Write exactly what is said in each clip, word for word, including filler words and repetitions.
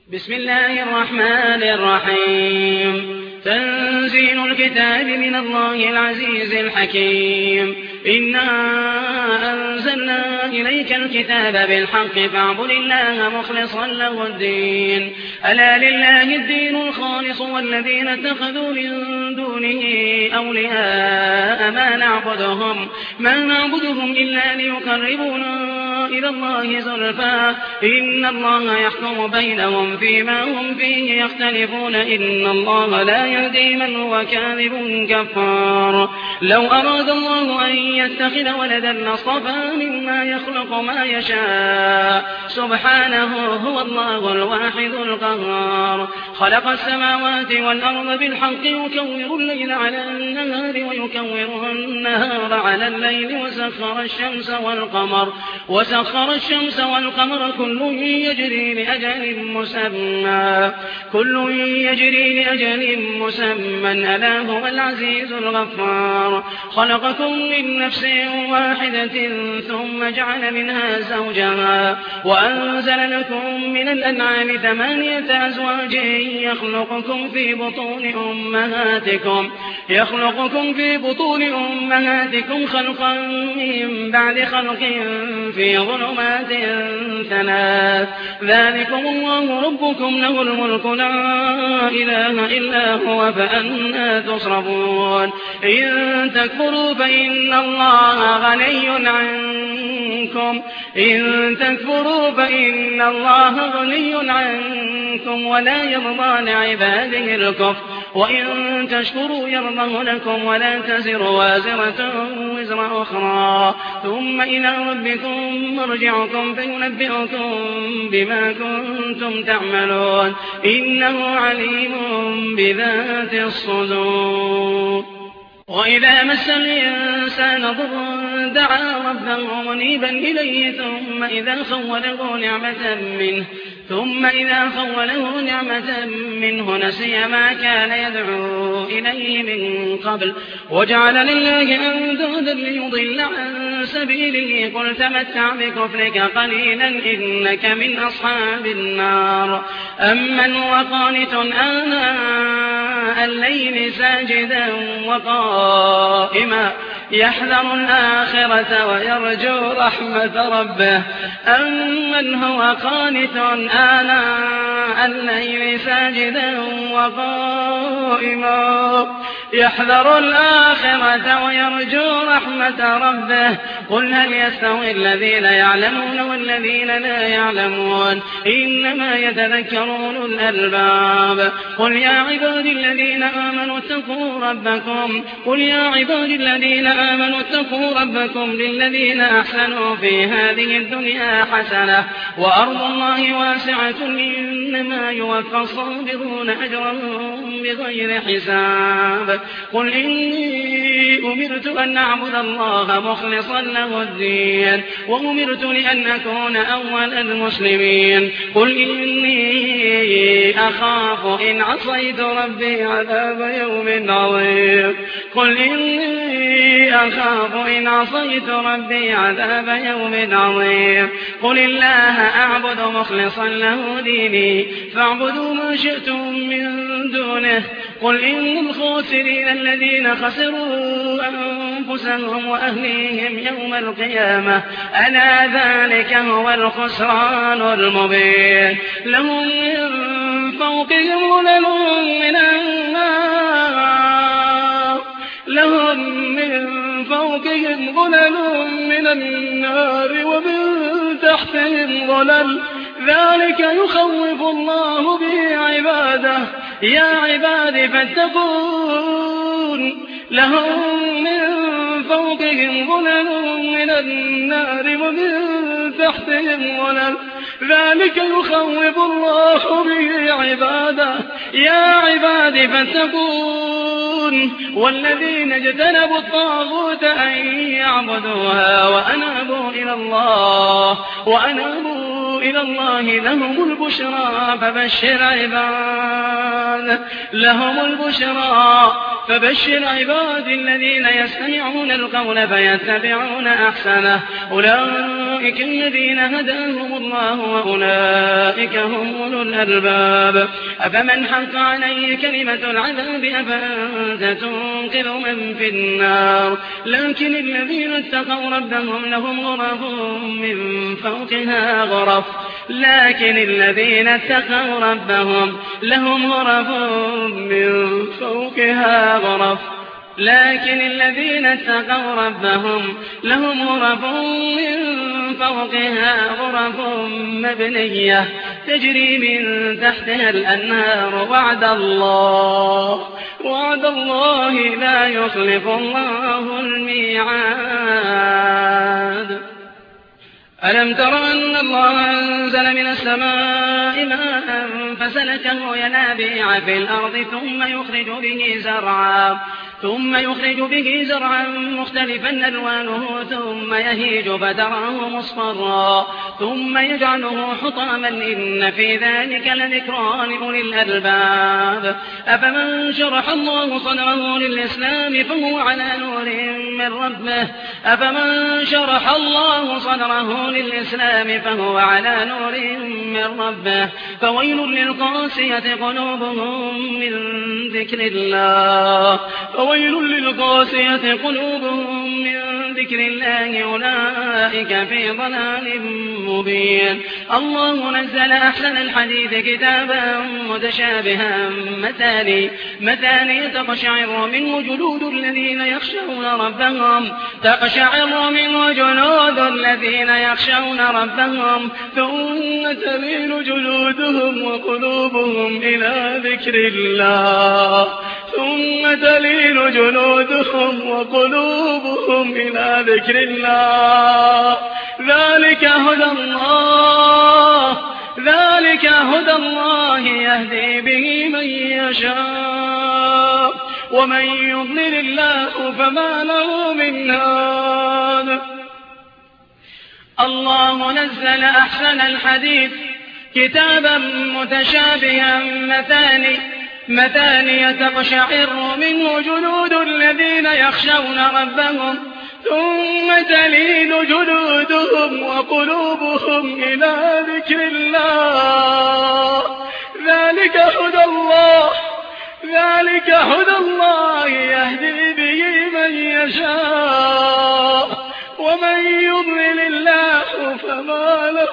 بسم الله الرحمن الرحيم تنزيل الكتاب من الله العزيز الحكيم إنا أنزلنا إليك الكتاب بالحق فاعبد الله مخلصا له الدين ألا لله الدين الخالص والذين اتخذوا من دونه أولياء ما نعبدهم, ما نعبدهم إلا ليقربونا إلى الله زلفى إن الله يحكم بينهم فيما هم فيه يختلفون إن الله لا يهدي من هو كاذب كفار لو أراد الله أن يتخذ ولدا لاصطفى مما يخلق ما يشاء سبحانه هو الله الواحد القهار خلق السماوات والأرض بالحق يكور الليل على النهار ويكور النهار على الليل وسخر الشمس والقمر وسخر الشمس والقمر كل يجري لأجل مسمى كل يجري لأجل مسمى ألا هو العزيز الغفار خلقكم من نفس واحدة ثم جعل منها زوجها وأنزل لكم من الأنعام ثمانية أزواج يخلقكم في بطون أمهاتكم يخلقكم في بطون أمهاتكم خلقا من بعد خلق في ظلمات ثلاث ذلكم الله ربكم له الملك لا إله إلا هو فأنى تصرفون إن تكفروا فإن الله غني عنكم إن تكفروا فإن الله غني عنكم ولا يرضى لعباده الكفر وإن تشكروا يرضه لكم ولا تزر وازرة وزر أخرى ثم إلى ربكم مرجعكم فينبئكم بما كنتم تعملون إنه عليم بذات الصدور وإذا مس الإنسان ضر دعا ربه منيبا إليه ثم إذا خوله نعمة منه ثم إذا خوله نعمة منه نسي ما كان يدعو إليه من قبل وجعل لله أندادا ليضل عن سبيله قل تمتع بكفرك قليلا إنك من أصحاب النار أمن هو قانت آناء الليل ساجدا وقائما يحذر الآخرة ويرجو رحمة ربه أمن هو قانت آناء الليل ساجدا وقائما يحذر الآخرة ويرجو رحمة ربه قل هل يستوي الذين يعلمون والذين لا يعلمون إنما يتذكرون الألباب قل يا عبادي الذين آمنوا اتقوا ربكم قل يا عبادي الذين آمنوا اتقوا ربكم للذين أحسنوا في هذه الدنيا حسنة وأرض الله واسعة إنما يوفى الصابرون أجرهم بغير حساب قل إني أمرت أن أعبد الله مخلصا له الدين وأمرت لأن أكون أول المسلمين قل إني أخاف إن عصيت ربي عذاب يوم عظيم قل إني أخاف إن عصيت ربي عذاب يوم عظيم قل الله أعبد مخلصا له ديني فاعبدوا ما شئتم من دونه قل إن الخاسرين الذين خسروا أنفسهم وأهليهم يوم القيامة ألا ذلك هو الخسران المبين لهم من فوقهم ظلل من النار لهم من فوقهم ظلل من النار ومن تحتهم ظلل ذلك يخوف الله به عباده يا عباد فاتقون لهم من فوقهم ظلل من النار ومن تحتهم ظلل ذلك يخوف الله به عباده يا عباد فاتقون والذين اجتنبوا الطاغوت أن يعبدوها وأنابوا إلى الله وأنابوا إلى الله لهم البشرى فبشر عباد لهم البشرى فبشر عباد الذين يستمعون القول فيتبعون أحسنه أولئك الذين هداهم الله وأولئك هم أولو الألباب أفمن حق عليه كلمة العذاب أفأنت تنقذ من في النار لكن الذين اتقوا ربهم لهم غرف من فوقها غرف لكن الذين اتقوا ربهم لهم غرف من فوقها غرف لكن الذين اتقوا ربهم لهم غرف من فوقها غرف مبنية تجري من تحتها الأنهار وعد الله وعد الله لا يخلف الله الميعاد ألم تر أن الله أنزل من السماء ماء فسلكه ينابيع في الأرض ثم يخرج به زرعا ثم يخرج به زرعا مختلفا ألوانه ثم يهيج فتراه مصفرا ثم يجعله حطاما إن في ذلك لذكرى لأولي الألباب أفمن شرح الله صدره للإسلام فهو على نور من ربه أفمن شرح الله صدره للإسلام فهو على نور من ربه فويل للقاسية قلوبهم من ذكر الله ويل للقاسية قلوبهم من ذكر الله أولئك في ضلال مبين الله نزل أحسن الحديث كتابا متشابها مثاني مثاني تقشعر منه جلود الذين يخشون ربهم تقشعر منه جلود الذين يخشون ربهم ثم تلين جلودهم وقلوبهم إلى ذكر الله ثم تلين جلودهم وقلوبهم إلى ذكر الله ذلك هدى الله ذلك هدى الله يهدي به من يشاء ومن يضلل الله فما له من هاد الله نزل أحسن الحديث كتابا متشابها مثاني مثانية تقشعر منه جلود الذين يخشون ربهم ثم تلين جلودهم وقلوبهم إلى ذكر الله ذلك هدى الله ذلك هدى الله يهدي به من يشاء ومن يضلل الله فما له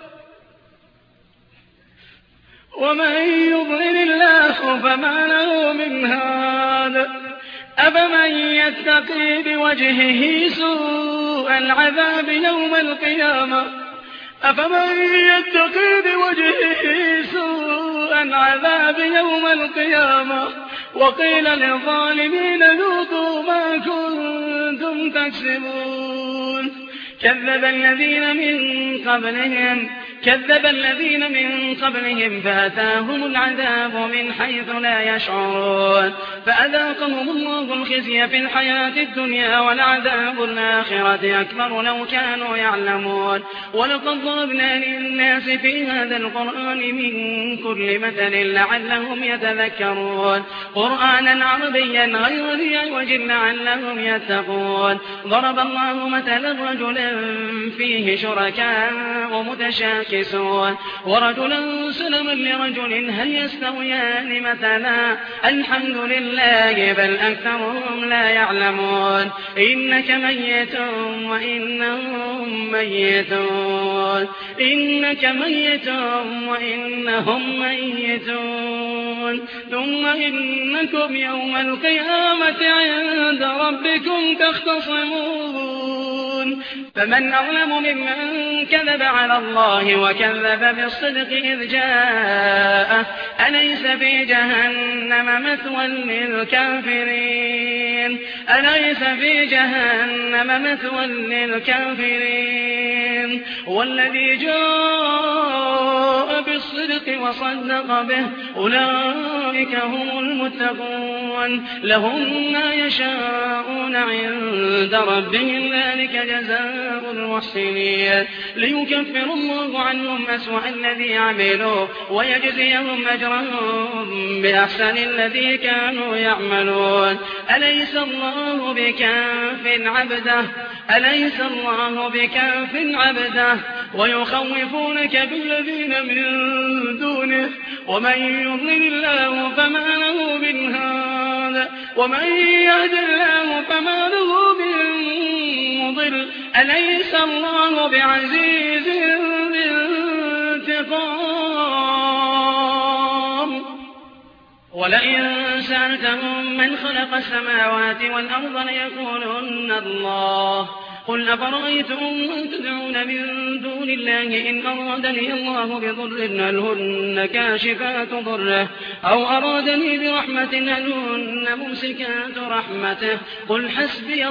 ومن يضلل الله فما له من هاد أفمن يتقي بوجهه سوء العذاب يوم القيامة أفمن يتقي بوجهه سوء العذاب يوم القيامة وقيل للظالمين ذوقوا ما كنتم تكسبون كذب الذين من قبلهم كذب الذين من قبلهم فأتاهم العذاب من حيث لا يشعرون فأذاقهم الله الخزي في الحياة الدنيا ولعذاب الآخرة أكبر لو كانوا يعلمون ولقد ضربنا للناس في هذا القرآن من كل مثل لعلهم يتذكرون قرآنا عربيا غير ذي عوج لعلهم يتقون ضرب الله مثلا رجلا فيه شركاء متشاكسون ورجلا سلما لرجل هل يستويان مثلا الحمد لله بل أكثرهم لا يعلمون إنك ميت وإنهم ميتون إنك ميت وإنهم ميتون ثم إنكم يوم القيامة عند ربكم تختصمون فمن أظلم ممن كذب على الله وكذب بالصدق إذ جاءه أليس في جهنم مثوى للكافرين للمتقين أليس في جهنم مثوى للكافرين والذي جاء بالصدق وصدق به أولئك هم المتقون لهم ما يشاءون عند ربهم ذلك جزاء المحسنين ليكفر الله عنهم أسوأ الذي عملوا ويجزيهم أجرهم بأحسن الذي كانوا يعملون أليس الله بكاف عبده أليس الله بكاف عبده ويخوفونك بالذين من دونه ومن يضلل الله فما له من هاد ومن يهد الله فما له من مضل أليس الله بعزيز ذي انتقام ولئن سألتهم من خلق السماوات والأرض ليقولن الله قل أفرأيتم من تدعون من دون الله إن أرادني الله بضر هل هن كاشفات ضره أو أرادني برحمة هل هن ممسكات رحمته قل حسبي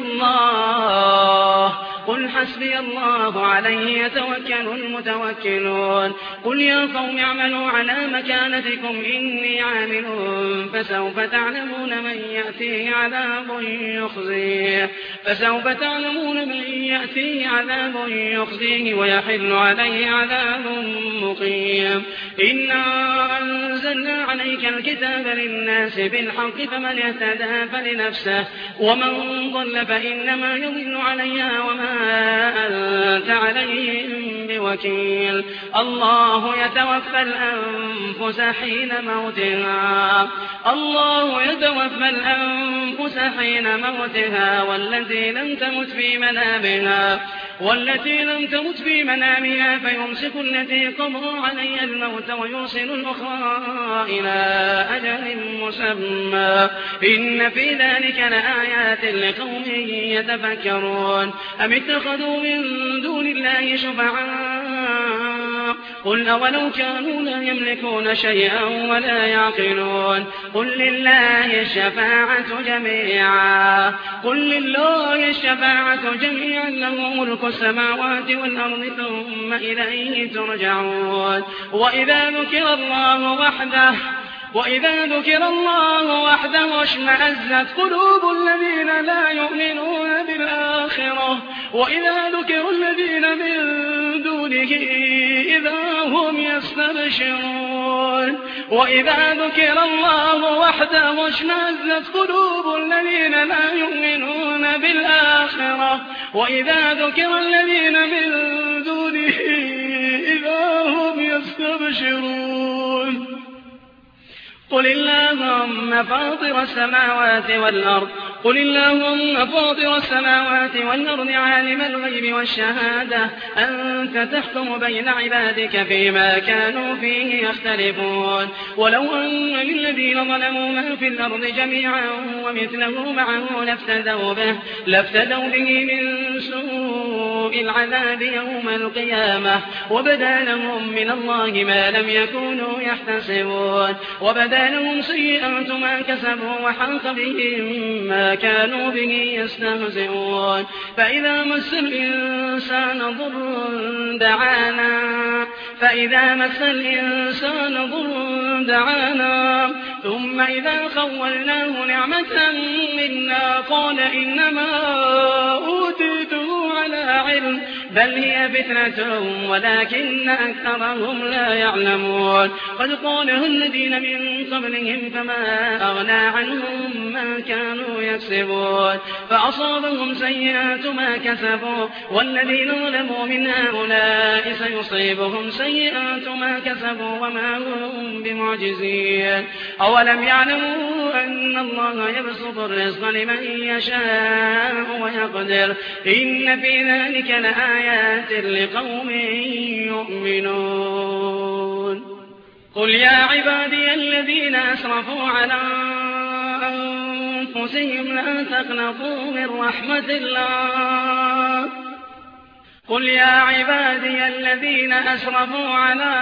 الله قل حسبي الله عليه يتوكل المتوكلون قل يا قوم اعملوا على مكانتكم إني عامل فسوف تعلمون من يأتيه عذاب يخزيه فسوف تعلمون من يأتيه عذاب يخزيه ويحل عليه عذاب مقيم إنا أنزلنا عليك الكتاب للناس بالحق فمن اهتدى فلنفسه ومن ضل فإنما يضل عليها وما أنت عليهم بوكيل الله يتوفى الأنفس حين موتها الله يتوفى الأنفس حين موتها والتي لم تمت في منامها والتي لم تمت في منامها فيمسك التي قضى عليها الموت ويرسل الأخرى إلى أجل مسمى إن في ذلك لآيات لقوم يتفكرون أم اتخذوا من دون الله شفعاء قل أولو كانوا لا يملكون شيئا ولا يعقلون قل لله الشفاعة جميعا قل لله الشفاعة جميعا له ملك السماوات والأرض ثم إليه ترجعون وإذا ذكر الله وحده وإذا ذكر الله وحده اشمأزت قلوب الذين لا يؤمنون بالآخرة وإذا ذكر الذين من دونه إذا هم يستبشرون وإذا ذكر الله وحده اشمأزت قلوب الذين لا يؤمنون بالآخرة وإذا ذكر الذين من دونه إذا هم يستبشرون قل اللهم فاطر السماوات والأرض قل اللهم فاطر السماوات والأرض عالم الغيب والشهادة أنت تحكم بين عبادك فيما كانوا فيه يختلفون ولو أن للذين ظلموا ما في الأرض جميعا ومثله معه لافتدوا به لافتدوا به من سوء العذاب يوم القيامة وبدا لهم من الله ما لم يكونوا يحتسبون وبدا لهم سيئات ما كسبوا وحاق بهم ما كانوا به يستهزئون فإذا مس الإنسان ضر دعانا فإذا مس الإنسان ضر دعانا ثم إذا خولناه نعمة منا قال إنما أوتيته على علم بل هي فتنة ولكن أكثرهم لا يعلمون قد قالها الذين من قبلهم فما أغنى عنهم ما كانوا يكسبون فأصابهم سيئات ما كسبوا والذين ظلموا من هؤلاء سيصيبهم سيئات ما كسبوا وما هم بمعجزين أولم يعلموا أن الله يبسط الرزق لمن يشاء ويقدر إن في ذلك لآيات لقوم يؤمنون قل يا عبادي الذين أسرفوا على أنفسهم لا تقنطوا من رحمة الله قل يا عبادي الذين أسرفوا على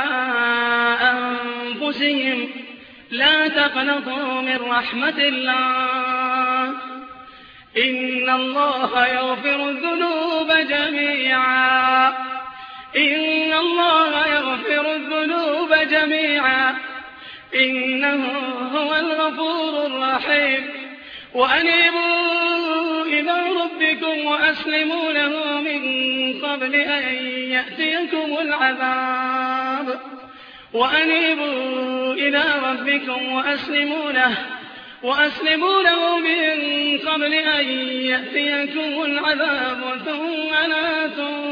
أنفسهم لا تقنطوا من رحمة الله إن الله يغفر الذنوب جميعا إن الله يغفر الذنوب جميعا إنه هو الغفور الرحيم وأنيبوا إلى ربكم وأسلموا له من قبل أن يأتيكم العذاب وأنيبوا إلى ربكم وأسلموا له وأسلموا له من قبل أن يأتيكم العذاب ثم لا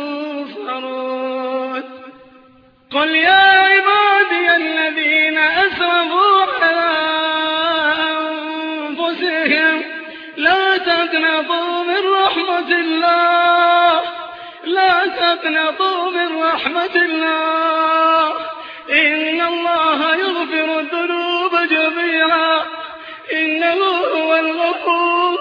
تنصرون قل يا عبادي الذين أسرفوا على أنفسهم لا تقنطوا من رحمة الله لا تقنطوا من رحمة الله إن الله يغفر الذنوب جميعا إنه هو الغفور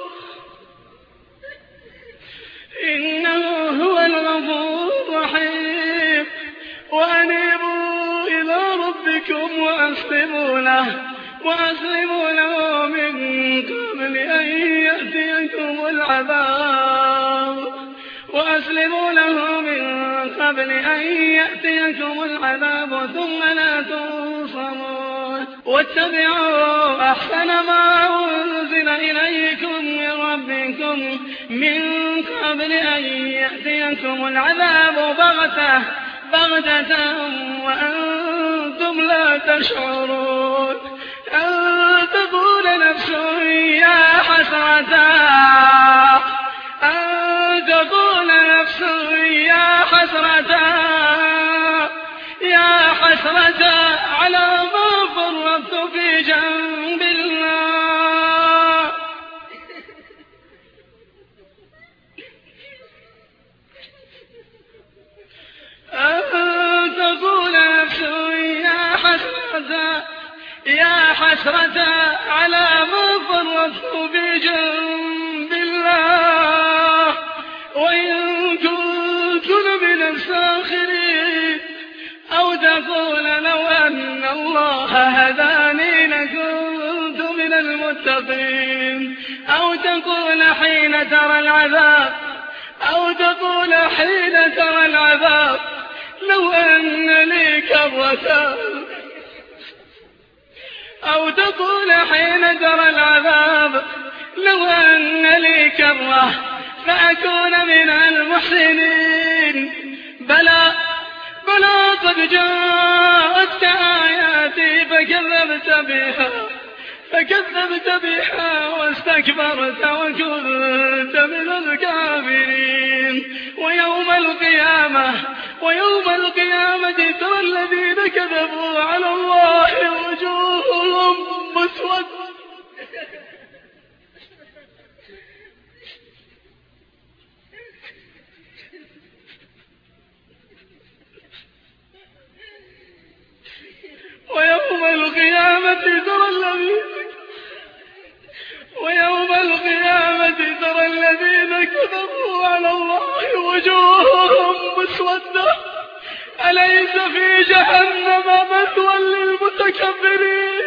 إنه هو الغفور الرحيم وأنيبوا إلى ربكم وأسلموا له وأسلموا له من قبل أن يأتيكم العذاب وأسلموا له من قبل أن يأتيكم العذاب ثم لا تنصرون واتبعوا أحسن ما أنزل إليكم من ربكم من قبل أن يأتيكم العذاب بغتة بغتة وأنتم لا تشعرون أن تقول نفس يا حسرة أن تقول نفس يا حسرة يا حسرة على ما فرطت في جنب الله أن تقول نفس يا حسرة يا حسرة على ما فرطت في جنب الله وإن كنت لمن الساخرين أو تقول لو أن الله هداني لكنت من المتقين أو تقول حين ترى العذاب أو تقول حين ترى العذاب لو أن لي كرة أو تقول حين ترى العذاب لو أن لي كرة فأكون من المحسنين بلى بلى قد جاءتك آياتي فكذبت بها فكذبت بها واستكبرت وكنت من الكافرين ويوم القيامة ويوم القيامة ترى الذين كذبوا على الله وجوههم مسودة ويوم القيامة ترى الذين ويوم القيامة ترى الذين كذبوا على الله وجوههم مسودة أليس في جهنم مثوى للمتكبرين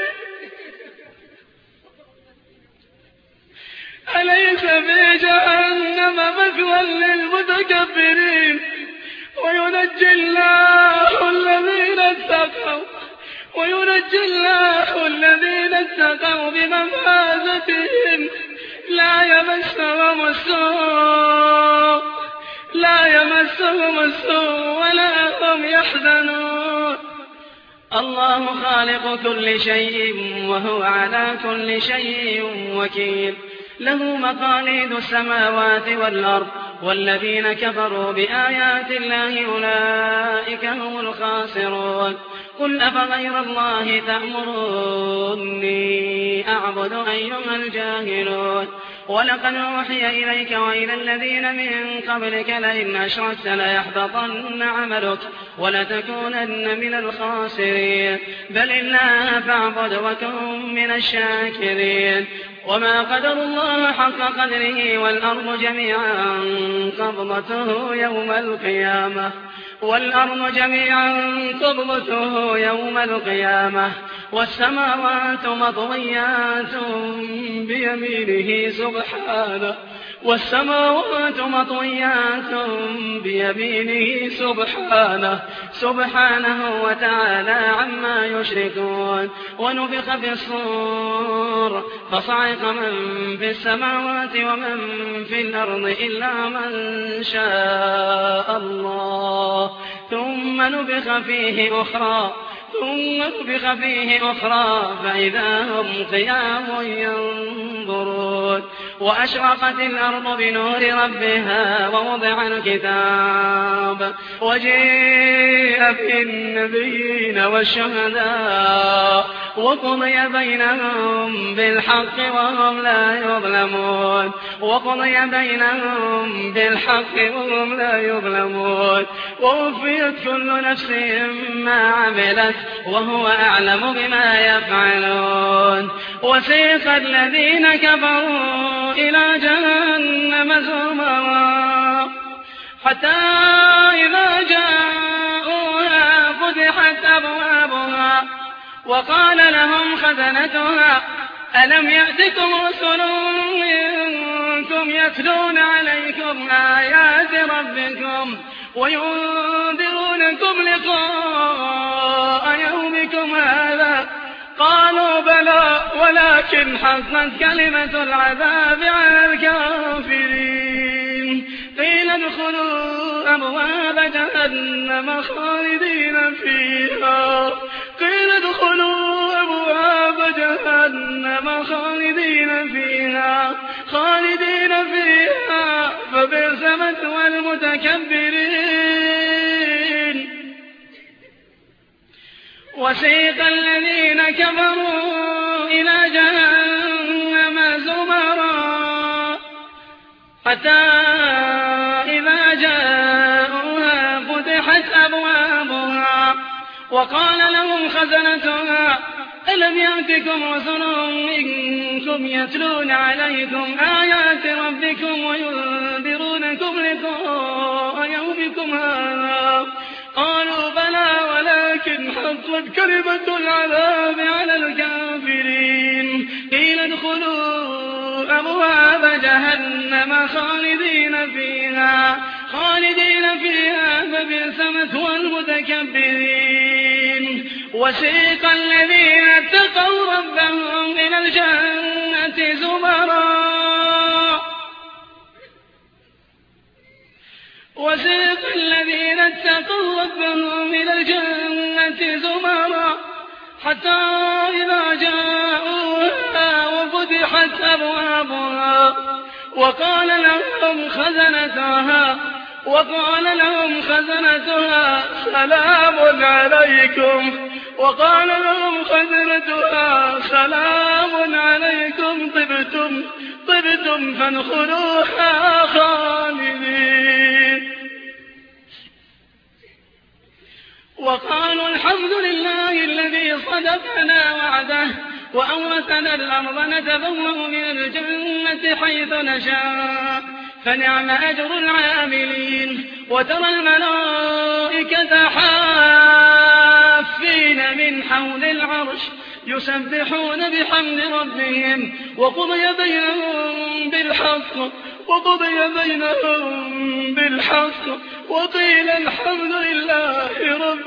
أليس في جهنم مثوى للمتكبرين وينجي الله الذين اتقوا وينجي الله الذين اتقوا بمفازتهم لا يمسهم السوء لا يمسهم السوء ولا هم يحزنون الله خالق كل شيء وهو على كل شيء وكيل له مقاليد السماوات والأرض والذين كفروا بآيات الله أولئك هم الخاسرون قل أفغير الله تأمروني أعبد أيها الجاهلون ولقد أوحي إليك وإلى الذين من قبلك لئن أشركت ليحبطن عملك ولتكونن من الخاسرين بل الله فاعبد وكن من الشاكرين وما قدر الله حق قدره والأرض جميعا قبضته يوم القيامة والأرض جميعا قبضته يوم القيامة والسماوات مطويات بيمينه سبحانه والسماوات مطويات بيمينه سبحانه سبحانه وتعالى عما يشركون. ونفخ في الصور فصعق من في السماوات ومن في الأرض إلا من شاء الله ثم نفخ فيه أخرى ثم نفخ فيه أخرى فإذا هم قيام ينظرون. وأشرقت الأرض بنور ربها ووضع الكتاب وجيء بالنبيين والشهداء وقضي بينهم بالحق وهم لا يظلمون وقضي بينهم بالحق وهم لا يظلمون ووفيت كل نفس ما عملت وهو أعلم بما يفعلون. وسيق الذين كفروا إلى جهنم زمرا حتى إذا جاءوها فتحت أبوابها وقال لهم خزنتها ألم يأتكم رسل منكم يتلون عليكم آيات ربكم وينذرونكم لقاء يومكم هذا قالوا بلى ولكن حقت كلمة العذاب على الكافرين. قيل ادخلوا أبواب جهنم خالدين فيها قيل ادخلوا أبواب جهنم خالدين فيها خالدين فيها فبئس مثوى المتكبرين. وسيق الذين كفروا إلى جهنم زمرا حتى إذا جاءوها فتحت أبوابها وقال لهم خزنتها ألم يأتكم رسل منكم يتلون عليكم آيات ربكم وينذرونكم لقاء يومكم هذا قالوا بلى ولكن حقت كلمة العذاب على الكافرين. قيل ادخلوا أبواب جهنم خالدين فيها خالدين فيها فبئس مثوى المتكبرين. وسيق الذين اتقوا ربهم إلى الجنة زمرا وسيق الذين اتقوا ربهم إلى الجنة زمرا حتى إذا جاءوها وفتحت أبوابها وقال لهم خزنتها وقال لهم خزنتها سلام عليكم وقال لهم خزنتها سلام عليكم طبتم طبتم فادخلوها خالدين. وقالوا الحمد لله الذي صدقنا وعده وأورثنا الأرض نتبوأ من الجنة حيث نشاء فنعم أجر العاملين. وترى الملائكة حافين من حول العرش يسبحون بحمد ربهم وقضي بينهم بالحق وقضي بينهم بالحق وقيل الحمد لله رب